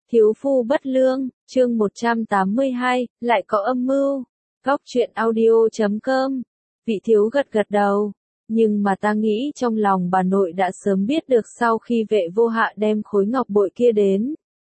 Thiếu phu bất lương, chương 182, lại có âm mưu. Góc truyện audio.com. Vị thiếu gật gật đầu. Nhưng mà ta nghĩ trong lòng bà nội đã sớm biết được sau khi Vệ Vô Hạ đem khối ngọc bội kia đến.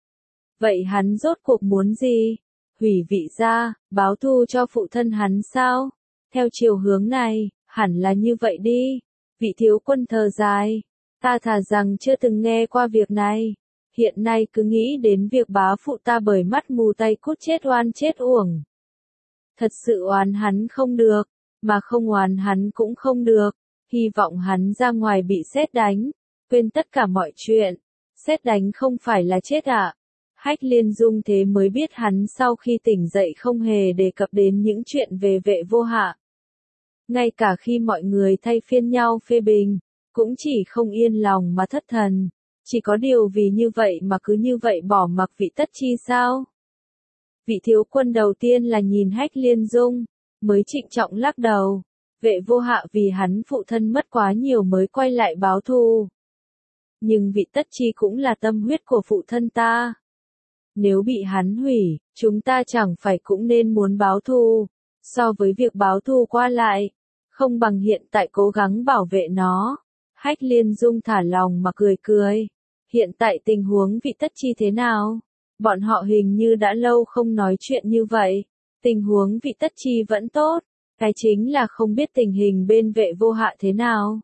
Vậy hắn rốt cuộc muốn gì? Hủy vị gia, báo thù cho phụ thân hắn sao? Theo chiều hướng này, hẳn là như vậy đi. Vị thiếu quân thở dài. Ta thà rằng chưa từng nghe qua việc này. Hiện nay cứ nghĩ đến việc bá phụ ta bởi mắt mù tay cút chết oan chết uổng. Thật sự oán hắn không được, mà không oán hắn cũng không được. Hy vọng hắn ra ngoài bị sét đánh, quên tất cả mọi chuyện. Sét đánh không phải là chết ạ. Hách Liên Dung thế mới biết hắn sau khi tỉnh dậy không hề đề cập đến những chuyện về Vệ Vô Hạ. Ngay cả khi mọi người thay phiên nhau phê bình, cũng chỉ không yên lòng mà thất thần. Chỉ có điều vì như vậy mà cứ như vậy bỏ mặc vị Tất Chi sao? Vị thiếu quân đầu tiên là nhìn Hách Liên Dung, mới trịnh trọng lắc đầu. Vệ Vô Hạ vì hắn phụ thân mất quá nhiều mới quay lại báo thù. Nhưng vị Tất Chi cũng là tâm huyết của phụ thân ta. Nếu bị hắn hủy, chúng ta chẳng phải cũng nên muốn báo thù. So với việc báo thù qua lại, không bằng hiện tại cố gắng bảo vệ nó. Hách Liên Dung thả lòng mà cười cười. Hiện tại tình huống vị Tất Chi thế nào? Bọn họ hình như đã lâu không nói chuyện như vậy. Tình huống vị Tất Chi vẫn tốt. Cái chính là không biết tình hình bên Vệ Vô Hạ thế nào.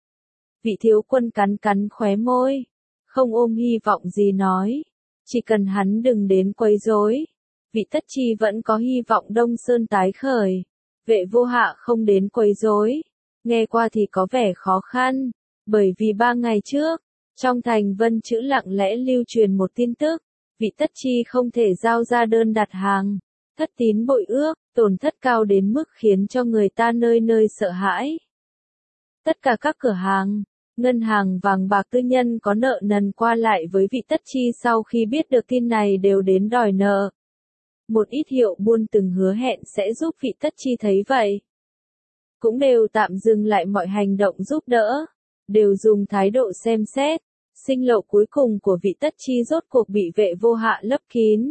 Vị thiếu quân cắn cắn khóe môi. Không ôm hy vọng gì nói. Chỉ cần hắn đừng đến quấy rối. Vị Tất Chi vẫn có hy vọng Đông Sơn tái khởi. Vệ Vô Hạ không đến quấy rối. Nghe qua thì có vẻ khó khăn. Bởi vì 3 ngày trước, trong thành Vân Chữ lặng lẽ lưu truyền một tin tức. Vị Tất Chi không thể giao ra đơn đặt hàng. Thất tín bội ước, tổn thất cao đến mức khiến cho người ta nơi nơi sợ hãi. Tất cả các cửa hàng, ngân hàng vàng bạc tư nhân có nợ nần qua lại với vị Tất Chi sau khi biết được tin này đều đến đòi nợ. Một ít hiệu buôn từng hứa hẹn sẽ giúp vị Tất Chi thấy vậy. Cũng đều tạm dừng lại mọi hành động giúp đỡ. Đều dùng thái độ xem xét. Sinh lộ cuối cùng của vị Tất Chi rốt cuộc bị Vệ Vô Hạ lấp kín.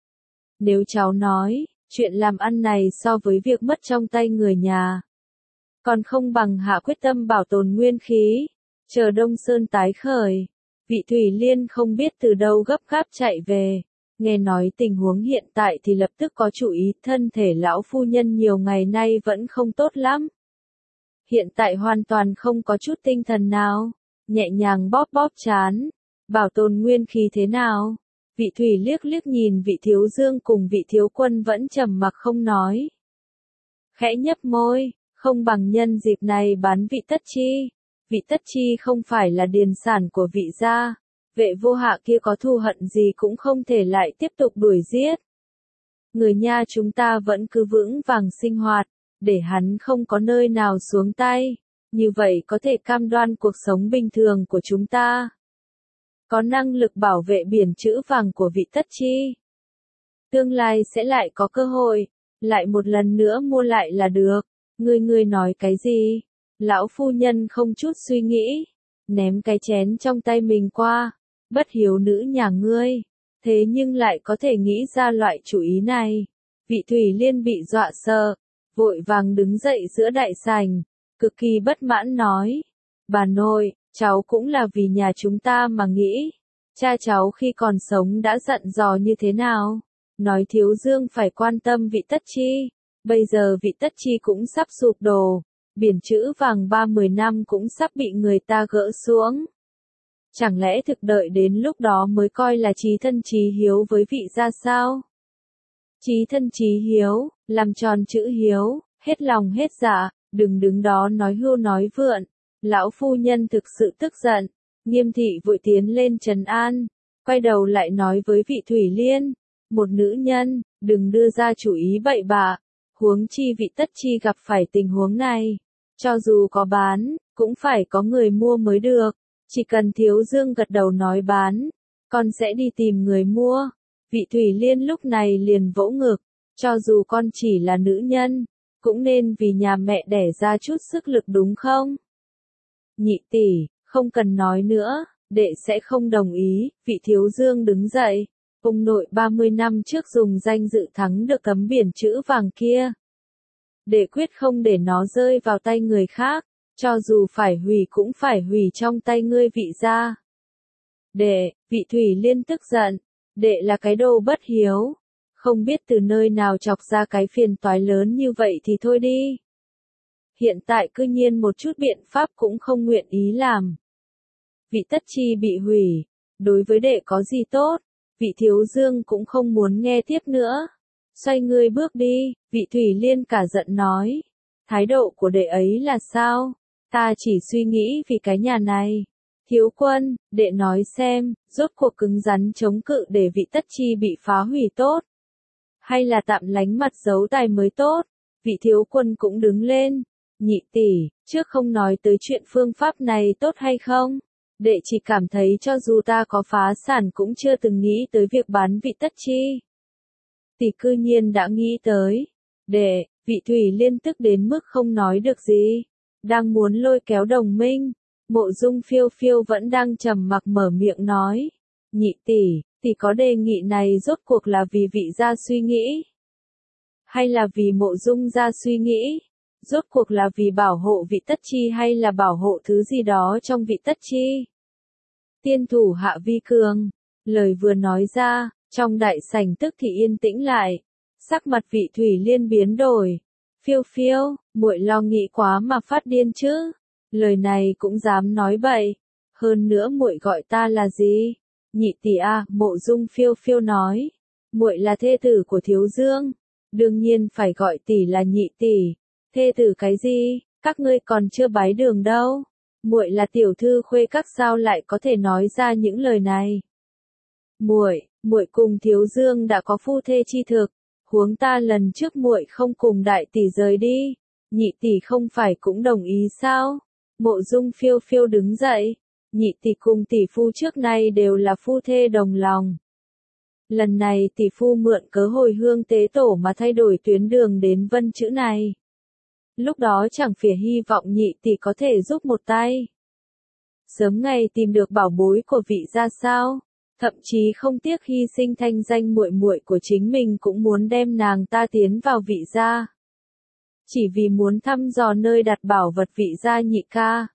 Nếu cháu nói, chuyện làm ăn này so với việc mất trong tay người nhà, còn không bằng hạ quyết tâm bảo tồn nguyên khí, chờ Đông Sơn tái khởi. Vị Thủy Liên không biết từ đâu gấp gáp chạy về, nghe nói tình huống hiện tại thì lập tức có chủ ý, thân thể lão phu nhân nhiều ngày nay vẫn không tốt lắm. Hiện tại hoàn toàn không có chút tinh thần nào, nhẹ nhàng bóp bóp trán, bảo tồn nguyên khí thế nào? Vị Thủy liếc liếc nhìn vị Thiếu Dương cùng vị Thiếu Quân vẫn trầm mặc không nói. Khẽ nhấp môi, không bằng nhân dịp này bán vị Tất Chi. Vị Tất Chi không phải là điền sản của vị gia. Vệ Vô Hạ kia có thù hận gì cũng không thể lại tiếp tục đuổi giết. Người nhà chúng ta vẫn cứ vững vàng sinh hoạt, để hắn không có nơi nào xuống tay. Như vậy có thể cam đoan cuộc sống bình thường của chúng ta. Có năng lực bảo vệ biển chữ vàng của vị Tất Chi. Tương lai sẽ lại có cơ hội, lại một lần nữa mua lại là được. Ngươi nói cái gì? Lão phu nhân không chút suy nghĩ, ném cái chén trong tay mình qua. Bất hiếu nữ nhà ngươi, thế nhưng lại có thể nghĩ ra loại chủ ý này. Vị Thủy Liên bị dọa sợ, vội vàng đứng dậy giữa đại sảnh, cực kỳ bất mãn nói. Bà nội, cháu cũng là vì nhà chúng ta mà nghĩ. Cha cháu khi còn sống đã dặn dò như thế nào? Nói Thiếu Dương phải quan tâm vị Tất Chi. Bây giờ vị Tất Chi cũng sắp sụp đổ. Biển chữ vàng 30 năm cũng sắp bị người ta gỡ xuống. Chẳng lẽ thực đợi đến lúc đó mới coi là chí thân chí hiếu với vị gia sao? Chí thân chí hiếu, làm tròn chữ hiếu, hết lòng hết dạ, đừng đứng đó nói hưu nói vượn. Lão phu nhân thực sự tức giận, Nghiêm thị vội tiến lên trấn an, quay đầu lại nói với vị Thủy Liên, một nữ nhân, đừng đưa ra chủ ý bậy bạ, huống chi vị Tất Chi gặp phải tình huống này, cho dù có bán, cũng phải có người mua mới được, chỉ cần Thiếu Dương gật đầu nói bán, con sẽ đi tìm người mua. Vị Thủy Liên lúc này liền vỗ ngực, cho dù con chỉ là nữ nhân, cũng nên vì nhà mẹ đẻ ra chút sức lực đúng không? Nhị tỷ, không cần nói nữa, đệ sẽ không đồng ý. Vị Thiếu Dương đứng dậy, Ông nội 30 năm trước dùng danh dự thắng được tấm biển chữ vàng kia. Đệ quyết không để nó rơi vào tay người khác, cho dù phải hủy cũng phải hủy trong tay ngươi Vị gia. Đệ, Vị Thủy Liên tức giận, đệ là cái đồ bất hiếu, không biết từ nơi nào chọc ra cái phiền toái lớn như vậy thì thôi đi. Hiện tại cư nhiên một chút biện pháp cũng không nguyện ý làm. Vị Tất Chi bị hủy, đối với đệ có gì tốt, Vị Thiếu Dương cũng không muốn nghe tiếp nữa. Xoay người bước đi, Vị Thủy Liên cả giận nói. Thái độ của đệ ấy là sao? Ta chỉ suy nghĩ vì cái nhà này. Thiếu quân, đệ nói xem, rốt cuộc cứng rắn chống cự để Vị Tất Chi bị phá hủy tốt. Hay là tạm lánh mặt giấu tài mới tốt? Vị thiếu quân cũng đứng lên. Nhị tỷ, trước không nói tới chuyện phương pháp này tốt hay không, đệ chỉ cảm thấy cho dù ta có phá sản cũng chưa từng nghĩ tới việc bán Vị Tất Chi. Tỷ cư nhiên đã nghĩ tới. Đệ, Vị Thủy Liên tức đến mức không nói được gì. Đang muốn lôi kéo đồng minh. Mộ Dung Phiêu Phiêu vẫn đang trầm mặc mở miệng nói. Nhị tỷ có đề nghị này rốt cuộc là vì Vị gia suy nghĩ? Hay là vì Mộ Dung gia suy nghĩ? Rốt cuộc là vì bảo hộ Vị Tất Chi hay là bảo hộ thứ gì đó trong Vị Tất Chi? Tiên thủ Hạ Vi Cường. Lời vừa nói ra, trong đại sảnh tức thì yên tĩnh lại. Sắc mặt Vị Thủy Liên biến đổi. Phiêu Phiêu, muội lo nghĩ quá mà phát điên chứ. Lời này cũng dám nói bậy. Hơn nữa muội gọi ta là gì? Nhị tỷ à, Mộ Dung Phiêu Phiêu nói. Muội là thê tử của Thiếu Dương. Đương nhiên phải gọi tỷ là nhị tỷ. Thê tử cái gì? Các ngươi còn chưa bái đường đâu. Muội là tiểu thư khuê các sao lại có thể nói ra những lời này? Muội cùng Thiếu Dương đã có phu thê chi thực, huống ta lần trước muội không cùng đại tỷ rời đi, nhị tỷ không phải cũng đồng ý sao? Mộ Dung Phiêu Phiêu đứng dậy, nhị tỷ cùng tỷ phu trước nay đều là phu thê đồng lòng. Lần này tỷ phu mượn cớ hồi hương tế tổ mà thay đổi tuyến đường đến Vân Chữ này. Lúc đó chẳng phỉa hy vọng nhị tỷ có thể giúp một tay. Sớm ngày tìm được bảo bối của Vị gia sao? Thậm chí không tiếc hy sinh thanh danh muội muội của chính mình cũng muốn đem nàng ta tiến vào Vị gia. Chỉ vì muốn thăm dò nơi đặt bảo vật Vị gia nhị ca.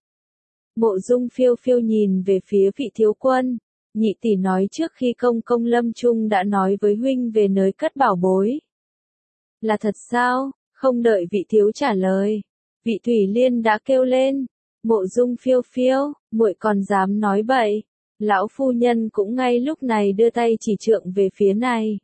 Mộ Dung Phiêu Phiêu nhìn về phía Vị thiếu quân. Nhị tỷ nói trước khi công công lâm chung đã nói với huynh về nơi cất bảo bối. Là thật sao? Không đợi Vị thiếu trả lời, Vị Thủy Liên đã kêu lên. Mộ Dung Phiêu Phiêu, muội còn dám nói bậy. Lão phu nhân cũng ngay lúc này đưa tay chỉ trượng về phía này.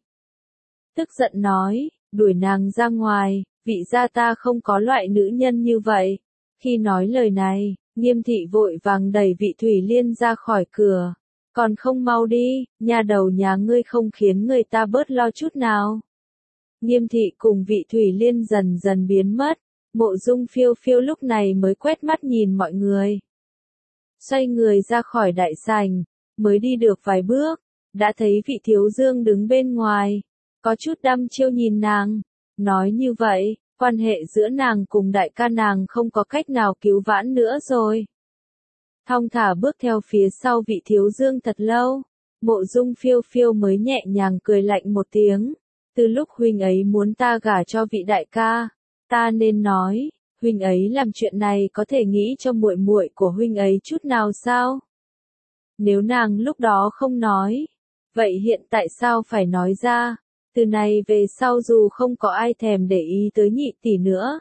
Tức giận nói, đuổi nàng ra ngoài, Vị gia ta không có loại nữ nhân như vậy. Khi nói lời này, Nghiêm thị vội vàng đẩy Vị Thủy Liên ra khỏi cửa. Còn không mau đi, nhà đầu nhà ngươi không khiến người ta bớt lo chút nào. Nghiêm thị cùng Vị Thủy Liên dần dần biến mất. Mộ Dung Phiêu Phiêu lúc này mới quét mắt nhìn mọi người. Xoay người ra khỏi đại sảnh, mới đi được vài bước, đã thấy Vị Thiếu Dương đứng bên ngoài, có chút đăm chiêu nhìn nàng. Nói như vậy, quan hệ giữa nàng cùng đại ca nàng không có cách nào cứu vãn nữa rồi. Thong thả bước theo phía sau Vị Thiếu Dương thật lâu, Mộ Dung Phiêu Phiêu mới nhẹ nhàng cười lạnh một tiếng. Từ lúc huynh ấy muốn ta gả cho vị đại ca, ta nên nói, huynh ấy làm chuyện này có thể nghĩ cho muội muội của huynh ấy chút nào sao? Nếu nàng lúc đó không nói, vậy hiện tại sao phải nói ra? Từ này về sau dù không có ai thèm để ý tới nhị tỷ nữa.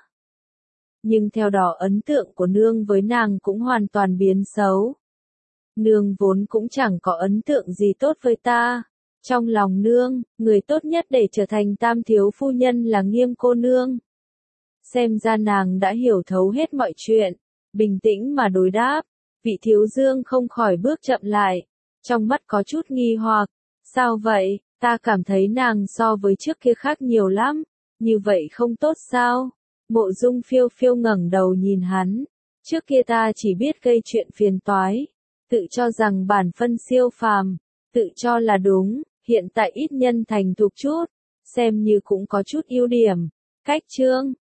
Nhưng theo đó ấn tượng của nương với nàng cũng hoàn toàn biến xấu. Nương vốn cũng chẳng có ấn tượng gì tốt với ta. Trong lòng nương, người tốt nhất để trở thành tam thiếu phu nhân là Nghiêm cô nương. Xem ra nàng đã hiểu thấu hết mọi chuyện, bình tĩnh mà đối đáp. Vị Thiếu Dương không khỏi bước chậm lại, trong mắt có chút nghi hoặc. Sao vậy, ta cảm thấy nàng so với trước kia khác nhiều lắm, như vậy không tốt sao? Mộ Dung Phiêu Phiêu ngẩng đầu nhìn hắn. Trước kia ta chỉ biết gây chuyện phiền toái, tự cho rằng bản phân siêu phàm, tự cho là đúng. Hiện tại ít nhân thành thục chút, xem như cũng có chút ưu điểm. Cách chương